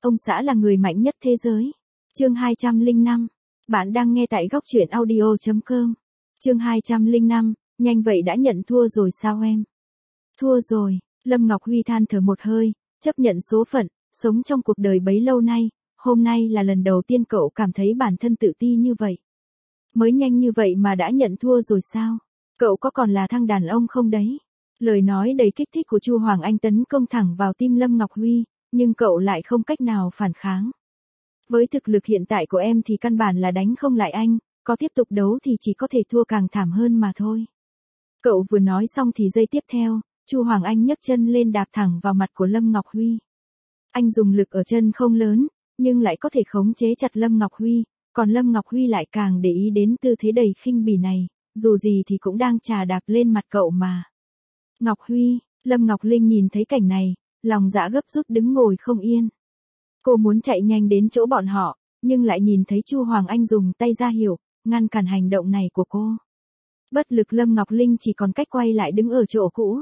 Ông xã là người mạnh nhất thế giới. Chương 205. Bạn đang nghe tại góc truyện audio.com. Chương 205. Nhanh vậy đã nhận thua rồi sao em? Thua rồi, Lâm Ngọc Huy than thở một hơi, chấp nhận số phận, sống trong cuộc đời bấy lâu nay, hôm nay là lần đầu tiên cậu cảm thấy bản thân tự ti như vậy. Mới nhanh như vậy mà đã nhận thua rồi sao? Cậu có còn là thằng đàn ông không đấy? Lời nói đầy kích thích của Chu Hoàng Anh tấn công thẳng vào tim Lâm Ngọc Huy, nhưng cậu lại không cách nào phản kháng. Với thực lực hiện tại của em thì căn bản là đánh không lại anh, có tiếp tục đấu thì chỉ có thể thua càng thảm hơn mà thôi. Cậu vừa nói xong thì giây tiếp theo, Chu Hoàng Anh nhấc chân lên đạp thẳng vào mặt của Lâm Ngọc Huy. Anh dùng lực ở chân không lớn, nhưng lại có thể khống chế chặt Lâm Ngọc Huy, còn Lâm Ngọc Huy lại càng để ý đến tư thế đầy khinh bỉ này, dù gì thì cũng đang chà đạp lên mặt cậu mà. Ngọc Huy, Lâm Ngọc Linh nhìn thấy cảnh này, lòng dạ gấp rút đứng ngồi không yên. Cô muốn chạy nhanh đến chỗ bọn họ, nhưng lại nhìn thấy Chu Hoàng Anh dùng tay ra hiệu, ngăn cản hành động này của cô. Bất lực Lâm Ngọc Linh chỉ còn cách quay lại đứng ở chỗ cũ.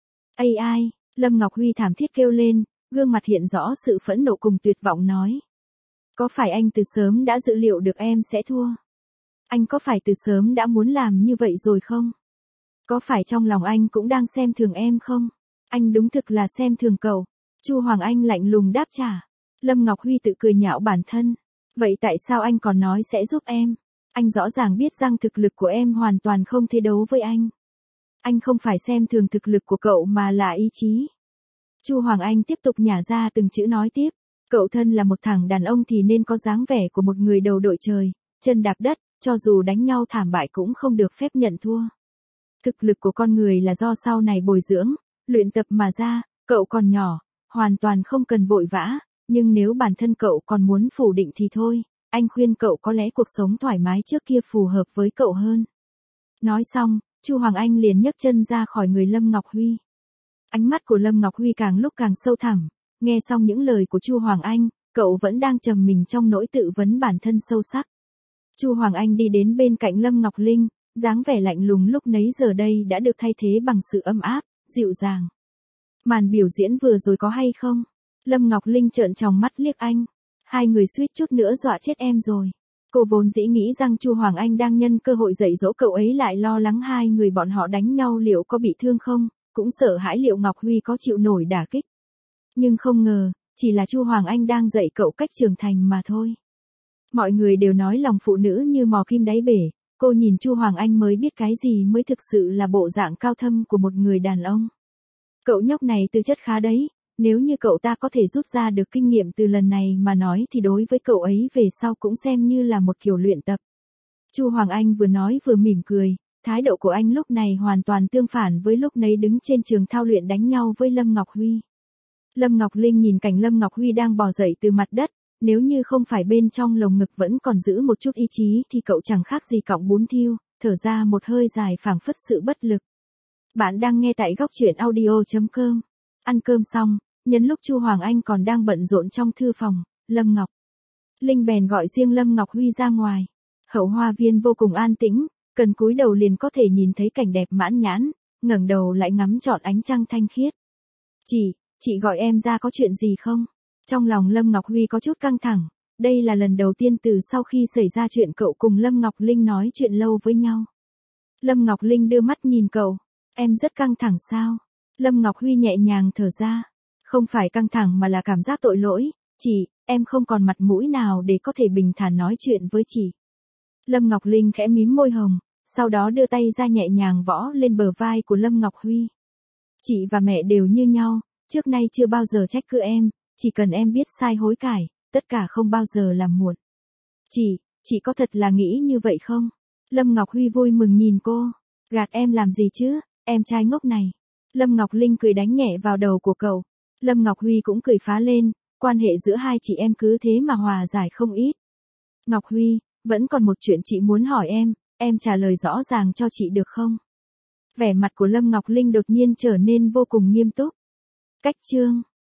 Ây ai, Lâm Ngọc Huy thảm thiết kêu lên, gương mặt hiện rõ sự phẫn nộ cùng tuyệt vọng nói. Có phải anh từ sớm đã dự liệu được em sẽ thua? Anh có phải từ sớm đã muốn làm như vậy rồi không? Có phải trong lòng anh cũng đang xem thường em không? Anh đúng thực là xem thường cậu. Chu Hoàng Anh lạnh lùng đáp trả. Lâm Ngọc Huy tự cười nhạo bản thân. Vậy tại sao anh còn nói sẽ giúp em? Anh rõ ràng biết rằng thực lực của em hoàn toàn không thể đấu với anh. Anh không phải xem thường thực lực của cậu mà là ý chí. Chu Hoàng Anh tiếp tục nhả ra từng chữ nói tiếp. Cậu thân là một thằng đàn ông thì nên có dáng vẻ của một người đầu đội trời, chân đạp đất, cho dù đánh nhau thảm bại cũng không được phép nhận thua. Thực lực của con người là do sau này bồi dưỡng, luyện tập mà ra, cậu còn nhỏ, hoàn toàn không cần vội vã, nhưng nếu bản thân cậu còn muốn phủ định thì thôi, anh khuyên cậu có lẽ cuộc sống thoải mái trước kia phù hợp với cậu hơn. Nói xong, Chu Hoàng Anh liền nhấc chân ra khỏi người Lâm Ngọc Huy. Ánh mắt của Lâm Ngọc Huy càng lúc càng sâu thẳm, nghe xong những lời của Chu Hoàng Anh, cậu vẫn đang trầm mình trong nỗi tự vấn bản thân sâu sắc. Chu Hoàng Anh đi đến bên cạnh Lâm Ngọc Linh, dáng vẻ lạnh lùng lúc nấy giờ đây đã được thay thế bằng sự ấm áp, dịu dàng. Màn biểu diễn vừa rồi có hay không? Lâm Ngọc Linh trợn tròng mắt liếc anh. Hai người suýt chút nữa dọa chết em rồi. Cô vốn dĩ nghĩ rằng Chu Hoàng Anh đang nhân cơ hội dạy dỗ cậu ấy, lại lo lắng hai người bọn họ đánh nhau liệu có bị thương không, cũng sợ hãi liệu Ngọc Huy có chịu nổi đả kích. Nhưng không ngờ, chỉ là Chu Hoàng Anh đang dạy cậu cách trưởng thành mà thôi. Mọi người đều nói lòng phụ nữ như mò kim đáy bể, cô nhìn Chu Hoàng Anh mới biết cái gì mới thực sự là bộ dạng cao thâm của một người đàn ông. Cậu nhóc này tư chất khá đấy, nếu như cậu ta có thể rút ra được kinh nghiệm từ lần này mà nói thì đối với cậu ấy về sau cũng xem như là một kiểu luyện tập. Chu Hoàng Anh vừa nói vừa mỉm cười, thái độ của anh lúc này hoàn toàn tương phản với lúc nấy đứng trên trường thao luyện đánh nhau với Lâm Ngọc Huy. Lâm Ngọc Linh nhìn cảnh Lâm Ngọc Huy đang bò dậy từ mặt đất, nếu như không phải bên trong lồng ngực vẫn còn giữ một chút ý chí thì cậu chẳng khác gì cọng bún thiêu, thở ra một hơi dài phảng phất sự bất lực. Bạn đang nghe tại góc truyện audio.com. Ăn cơm xong, nhân lúc Chu Hoàng Anh còn đang bận rộn trong thư phòng, Lâm Ngọc Linh bèn gọi riêng Lâm Ngọc Huy ra ngoài. Hậu hoa viên vô cùng an tĩnh, cần cúi đầu liền có thể nhìn thấy cảnh đẹp mãn nhãn, ngẩng đầu lại ngắm trọn ánh trăng thanh khiết. Chị gọi em ra có chuyện gì không? Trong lòng Lâm Ngọc Huy có chút căng thẳng, đây là lần đầu tiên từ sau khi xảy ra chuyện cậu cùng Lâm Ngọc Linh nói chuyện lâu với nhau. Lâm Ngọc Linh đưa mắt nhìn cậu, em rất căng thẳng sao? Lâm Ngọc Huy nhẹ nhàng thở ra, không phải căng thẳng mà là cảm giác tội lỗi, em không còn mặt mũi nào để có thể bình thản nói chuyện với chị. Lâm Ngọc Linh khẽ mím môi hồng, sau đó đưa tay ra nhẹ nhàng võ lên bờ vai của Lâm Ngọc Huy. Chị và mẹ đều như nhau, trước nay chưa bao giờ trách cứ em, chỉ cần em biết sai hối cải, tất cả không bao giờ làm muộn. Chị có thật là nghĩ như vậy không? Lâm Ngọc Huy vui mừng nhìn cô, gạt em làm gì chứ, em trai ngốc này. Lâm Ngọc Linh cười đánh nhẹ vào đầu của cậu. Lâm Ngọc Huy cũng cười phá lên, quan hệ giữa hai chị em cứ thế mà hòa giải không ít. Ngọc Huy, vẫn còn một chuyện chị muốn hỏi em trả lời rõ ràng cho chị được không? Vẻ mặt của Lâm Ngọc Linh đột nhiên trở nên vô cùng nghiêm túc. Cách chương